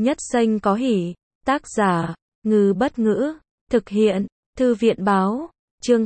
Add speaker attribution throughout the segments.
Speaker 1: Nhất xanh có hỉ. Tác giả, Ngư Bất Ngữ. Thực hiện, Thư viện Báo. Chương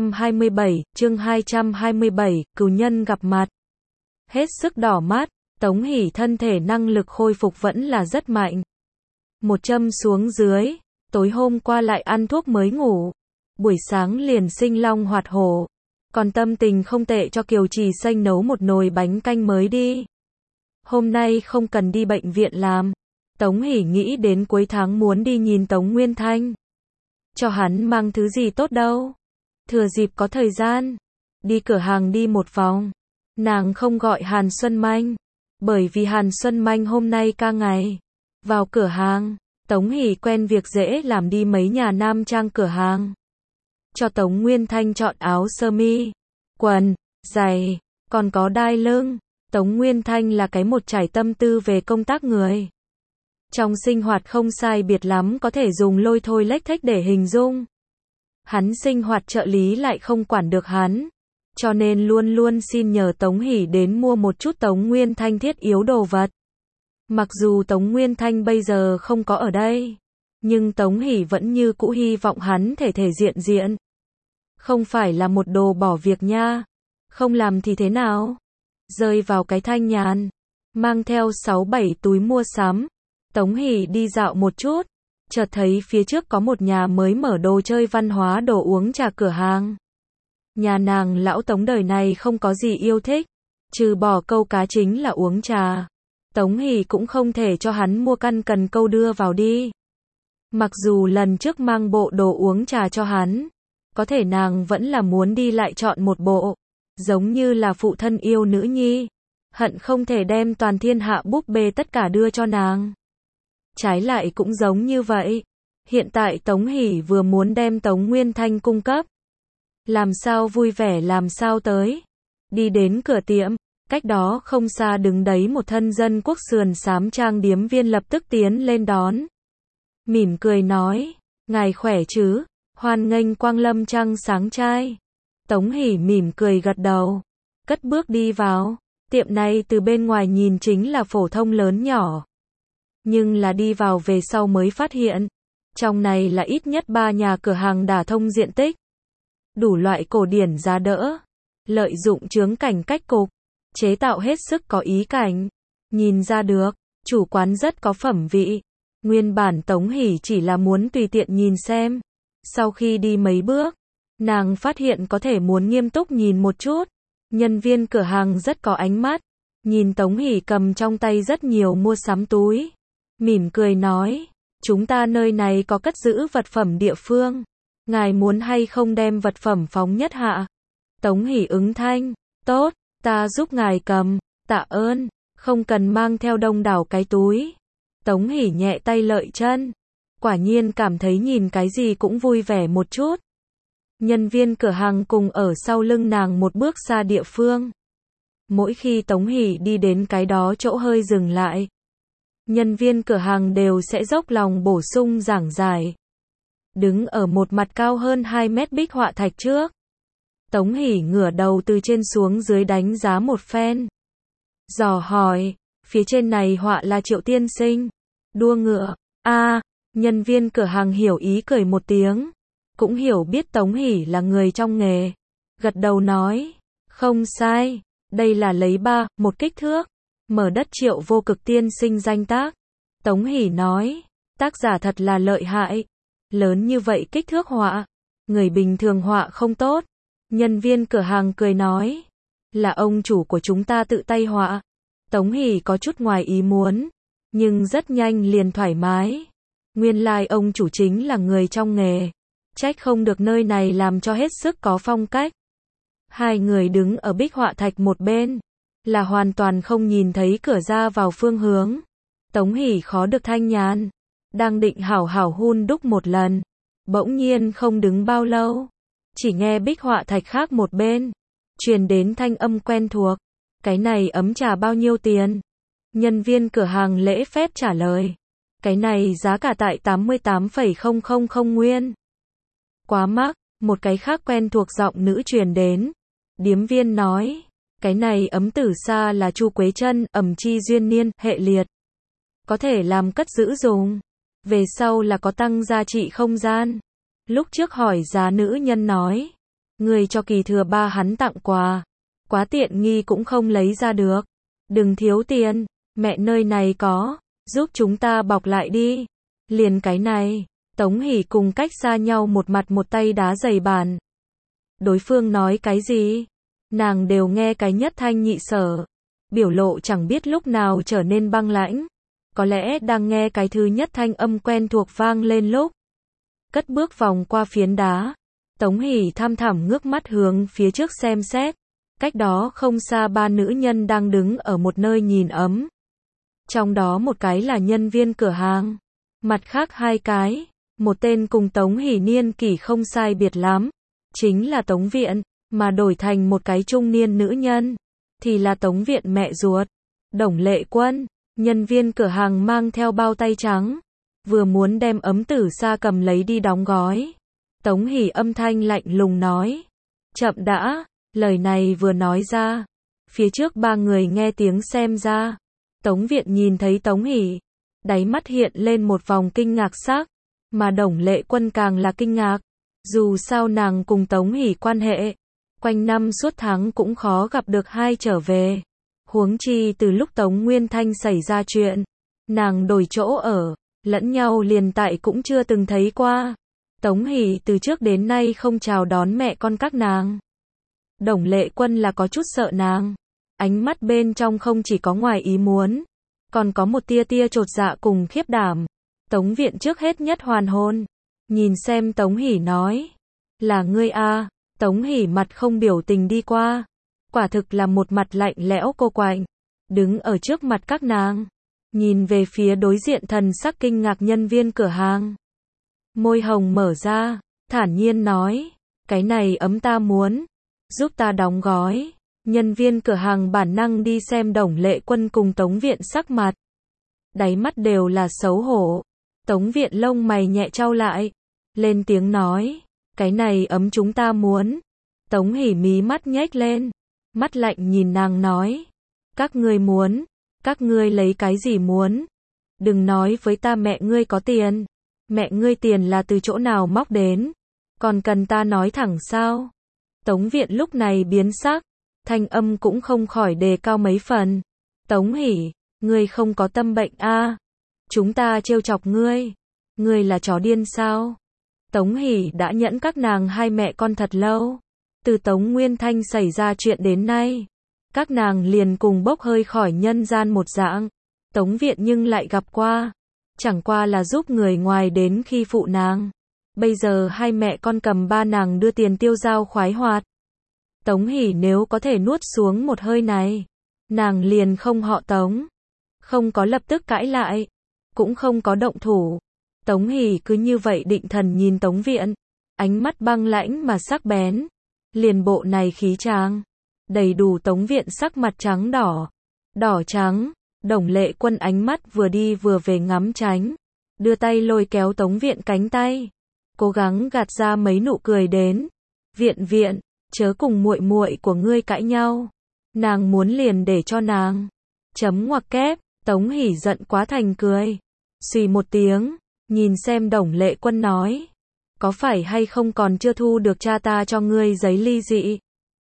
Speaker 1: 227, cừu nhân gặp mặt. Hết sức đỏ mắt, Tống Hỷ thân thể năng lực khôi phục vẫn là rất mạnh. Một châm xuống dưới, tối hôm qua lại ăn thuốc mới ngủ. Buổi sáng liền sinh long hoạt hổ. Còn tâm tình không tệ cho Kiều Trì Xanh nấu một nồi bánh canh mới đi. Hôm nay không cần đi bệnh viện làm. Tống Hỷ nghĩ đến cuối tháng muốn đi nhìn Tống Nguyên Thanh. Cho hắn mang thứ gì tốt đâu. Thừa dịp có thời gian, đi cửa hàng đi một vòng. Nàng không gọi Hàn Xuân Manh, bởi vì Hàn Xuân Manh hôm nay ca ngày. Vào cửa hàng, Tống Hỷ quen việc dễ làm đi mấy nhà nam trang cửa hàng. Cho Tống Nguyên Thanh chọn áo sơ mi, quần, giày, còn có đai lưng. Tống Nguyên Thanh là cái một trải tâm tư về công tác người. Trong sinh hoạt không sai biệt lắm có thể dùng lôi thôi lếch thếch để hình dung. Hắn sinh hoạt trợ lý lại không quản được hắn, cho nên luôn luôn xin nhờ Tống Hỷ đến mua một chút Tống Nguyên Thanh thiết yếu đồ vật. Mặc dù Tống Nguyên Thanh bây giờ không có ở đây, nhưng Tống Hỷ vẫn như cũ hy vọng hắn thể thể diện diện. Không phải là một đồ bỏ việc nha, không làm thì thế nào? Rơi vào cái thanh nhàn, mang theo 6-7 túi mua sắm, Tống Hỷ đi dạo một chút, chợt thấy phía trước có một nhà mới mở đồ chơi văn hóa đồ uống trà cửa hàng. Nhà nàng lão Tống đời này không có gì yêu thích, trừ bỏ câu cá chính là uống trà. Tống Hỷ cũng không thể cho hắn mua căn cần câu đưa vào đi. Mặc dù lần trước mang bộ đồ uống trà cho hắn, có thể nàng vẫn là muốn đi lại chọn một bộ, giống như là phụ thân yêu nữ nhi, hận không thể đem toàn thiên hạ búp bê tất cả đưa cho nàng. Trái lại cũng giống như vậy, hiện tại Tống Hỷ vừa muốn đem Tống Nguyên Thanh cung cấp. Làm sao vui vẻ làm sao tới. Đi đến cửa tiệm, cách đó không xa đứng đấy một thân dân quốc sườn xám trang điếm viên lập tức tiến lên đón. Mỉm cười nói, ngài khỏe chứ, hoan nghênh quang lâm trăng sáng trai. Tống Hỷ mỉm cười gật đầu, cất bước đi vào. Tiệm này từ bên ngoài nhìn chính là phổ thông lớn nhỏ. Nhưng là đi vào về sau mới phát hiện, trong này là ít nhất 3 nhà cửa hàng đả thông diện tích. Đủ loại cổ điển giá đỡ, lợi dụng chướng cảnh cách cục, chế tạo hết sức có ý cảnh. Nhìn ra được, chủ quán rất có phẩm vị. Nguyên bản Tống Hỷ chỉ là muốn tùy tiện nhìn xem. Sau khi đi mấy bước, nàng phát hiện có thể muốn nghiêm túc nhìn một chút. Nhân viên cửa hàng rất có ánh mắt, nhìn Tống Hỷ cầm trong tay rất nhiều mua sắm túi. Mỉm cười nói, chúng ta nơi này có cất giữ vật phẩm địa phương. Ngài muốn hay không đem vật phẩm phóng nhất hạ? Tống Hỷ ứng thanh, tốt, ta giúp ngài cầm, tạ ơn, không cần mang theo đông đảo cái túi. Tống Hỷ nhẹ tay lợi chân, quả nhiên cảm thấy nhìn cái gì cũng vui vẻ một chút. Nhân viên cửa hàng cùng ở sau lưng nàng một bước xa địa phương. Mỗi khi Tống Hỷ đi đến cái đó chỗ hơi dừng lại, nhân viên cửa hàng đều sẽ dốc lòng bổ sung giảng giải. Đứng ở một mặt cao hơn 2 mét bích họa thạch trước, Tống Hỷ ngửa đầu từ trên xuống dưới đánh giá một phen. Dò hỏi, phía trên này họa là Triệu tiên sinh, đua ngựa. Nhân viên cửa hàng hiểu ý cười một tiếng, cũng hiểu biết Tống Hỷ là người trong nghề. Gật đầu nói, không sai, đây là lấy 1 kích thước, mở đất Triệu vô cực tiên sinh danh tác. Tống Hỷ nói, tác giả thật là lợi hại, lớn như vậy kích thước họa, người bình thường họa không tốt. Nhân viên cửa hàng cười nói, là ông chủ của chúng ta tự tay họa. Tống Hỷ có chút ngoài ý muốn, nhưng rất nhanh liền thoải mái. Nguyên lai ông chủ chính là người trong nghề, trách không được nơi này làm cho hết sức có phong cách. Hai người đứng ở bích họa thạch một bên, là hoàn toàn không nhìn thấy cửa ra vào phương hướng. Tống Hỷ khó được thanh nhàn, đang định hảo hảo hun đúc một lần, bỗng nhiên không đứng bao lâu, chỉ nghe bích họa thạch khác một bên truyền đến thanh âm quen thuộc, cái này ấm trà bao nhiêu tiền? Nhân viên cửa hàng lễ phép trả lời, cái này giá cả tại 88,000 nguyên. Quá mắc. Một cái khác quen thuộc giọng nữ truyền đến. Điếm viên nói, cái này ấm tử sa là Chu Quế Chân, ẩm chi duyên niên, hệ liệt. có thể làm cất giữ dùng. Về sau là có tăng giá trị không gian. Lúc trước hỏi giá nữ nhân nói, người cho Kỳ Thừa Ba hắn tặng quà, quá tiện nghi cũng không lấy ra được. Đừng thiếu tiền, mẹ nơi này có, giúp chúng ta bọc lại đi. Liền cái này, Tống Hỷ cùng cách xa nhau một mặt một tay đá giày bàn. Đối phương nói cái gì? Nàng đều nghe cái nhất thanh nhị sở. Biểu lộ chẳng biết lúc nào trở nên băng lãnh. Có lẽ đang nghe cái thứ nhất thanh âm quen thuộc vang lên lúc. Cất bước vòng qua phiến đá. Tống Hỷ thăm thẳm ngước mắt hướng phía trước xem xét. Cách đó không xa ba nữ nhân đang đứng ở một nơi nhìn ấm. Trong đó một cái là nhân viên cửa hàng. Mặt khác hai cái, một tên cùng Tống Hỷ niên kỷ không sai biệt lắm. Chính là Tống Viện, mà đổi thành một cái trung niên nữ nhân. Thì là Tống Viện mẹ ruột. Đồng Lệ Quân, nhân viên cửa hàng mang theo bao tay trắng. Vừa muốn đem ấm tử sa cầm lấy đi đóng gói. Tống Hỷ âm thanh lạnh lùng nói. Chậm đã, lời này vừa nói ra. Phía trước ba người nghe tiếng xem ra. Tống Viện nhìn thấy Tống Hỷ. Đáy mắt hiện lên một vòng kinh ngạc sắc. Mà Đồng Lệ Quân càng là kinh ngạc. Dù sao nàng cùng Tống Hỷ quan hệ. Quanh năm suốt tháng cũng khó gặp được hai trở về. Huống chi từ lúc Tống Nguyên Thanh xảy ra chuyện. Nàng đổi chỗ ở. Lẫn nhau liền tại cũng chưa từng thấy qua. Tống Hỷ từ trước đến nay không chào đón mẹ con các nàng. Đồng Lệ Quân là có chút sợ nàng. Ánh mắt bên trong không chỉ có ngoài ý muốn. Còn có một tia tia chột dạ cùng khiếp đảm. Tống Viện trước hết nhất hoàn hồn. Nhìn xem Tống Hỷ nói. Là ngươi a? Tống Hỷ mặt không biểu tình đi qua. Quả thực là một mặt lạnh lẽo cô quạnh. Đứng ở trước mặt các nàng. Nhìn về phía đối diện thần sắc kinh ngạc nhân viên cửa hàng. Môi hồng mở ra, thản nhiên nói. Cái này ấm ta muốn. Giúp ta đóng gói. Nhân viên cửa hàng bản năng đi xem Đồng Lệ Quân cùng Tống Viện sắc mặt. Đáy mắt đều là xấu hổ. Tống Viện lông mày nhẹ chau lại. Lên tiếng nói. Cái này ấm chúng ta muốn. Tống Hỷ mí mắt nhếch lên. Mắt lạnh nhìn nàng nói. Các ngươi muốn. Các ngươi lấy cái gì muốn? Đừng nói với ta mẹ ngươi có tiền. Mẹ ngươi tiền là từ chỗ nào móc đến? Còn cần ta nói thẳng sao? Tống Viện lúc này biến sắc. Thanh âm cũng không khỏi đề cao mấy phần. Tống Hỷ, ngươi không có tâm bệnh a? Chúng ta trêu chọc ngươi. Ngươi là chó điên sao? Tống Hỷ đã nhẫn các nàng hai mẹ con thật lâu. Từ Tống Nguyên Thanh xảy ra chuyện đến nay. Các nàng liền cùng bốc hơi khỏi nhân gian một dạng. Tống Viện nhưng lại gặp qua. Chẳng qua là giúp người ngoài đến khi phụ nàng. Bây giờ hai mẹ con cầm ba nàng đưa tiền tiêu dao khoái hoạt. Tống Hỷ nếu có thể nuốt xuống một hơi này. Nàng liền không họ Tống. Không có lập tức cãi lại. Cũng không có động thủ. Tống Hỷ cứ như vậy định thần nhìn Tống Viện. Ánh mắt băng lãnh mà sắc bén. Liền bộ này khí tráng. Đầy đủ Tống Viện sắc mặt trắng đỏ. Đỏ trắng. Đồng Lệ Quân ánh mắt vừa đi vừa về ngắm tránh. Đưa tay lôi kéo Tống Viện cánh tay. Cố gắng gạt ra mấy nụ cười đến. Viện, chớ cùng muội muội của ngươi cãi nhau. Nàng muốn liền để cho nàng. Chấm ngoặc kép. Tống Hỷ giận quá thành cười. Xùy một tiếng. Nhìn xem Đồng Lệ Quân nói. Có phải hay không còn chưa thu được cha ta cho ngươi giấy ly dị?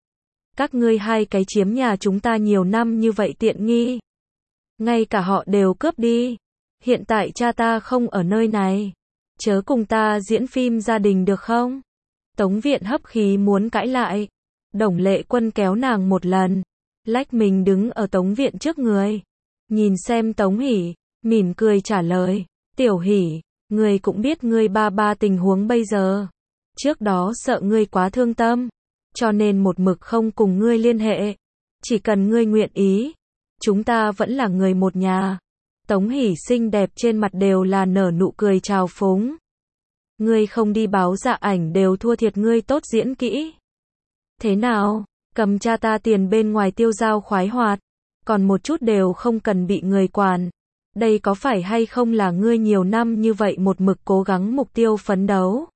Speaker 1: Các ngươi hai cái chiếm nhà chúng ta nhiều năm như vậy tiện nghi. Ngay cả họ đều cướp đi. Hiện tại cha ta không ở nơi này. Chớ cùng ta diễn phim gia đình được không? Tống Viện hấp khí muốn cãi lại. Đồng Lệ Quân kéo nàng một lần. Lách mình đứng ở Tống Viện trước người. Nhìn xem Tống Hỷ. Mỉm cười trả lời. Tiểu Hỷ, ngươi cũng biết ngươi ba tình huống bây giờ. Trước đó sợ ngươi quá thương tâm. Cho nên một mực không cùng ngươi liên hệ. Chỉ cần ngươi nguyện ý. Chúng ta vẫn là người một nhà. Tống Hỷ xinh đẹp trên mặt đều là nở nụ cười trào phúng. Ngươi không đi báo dạ ảnh đều thua thiệt ngươi tốt diễn kỹ. Thế nào? Cầm cha ta tiền bên ngoài tiêu dao khoái hoạt. Còn một chút đều không cần bị người quản. Đây có phải hay không là ngươi nhiều năm như vậy một mực cố gắng mục tiêu phấn đấu?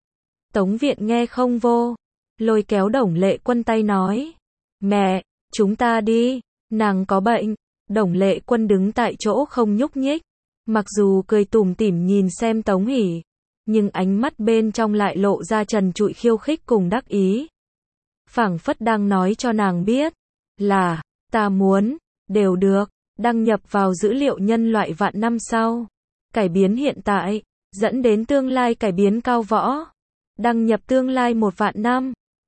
Speaker 1: Tống Viện nghe không vô. Lôi kéo Đồng Lệ Quân tay nói. Mẹ, chúng ta đi. Nàng có bệnh. Đồng Lệ Quân đứng tại chỗ không nhúc nhích. Mặc dù cười tủm tỉm nhìn xem Tống Hỷ, nhưng ánh mắt bên trong lại lộ ra trần trụi khiêu khích cùng đắc ý. Phảng phất đang nói cho nàng biết, là, ta muốn, đều được, đăng nhập vào dữ liệu nhân loại vạn năm sau. Cải biến hiện tại, dẫn đến tương lai cải biến cao võ. Đăng nhập tương lai 1 vạn năm.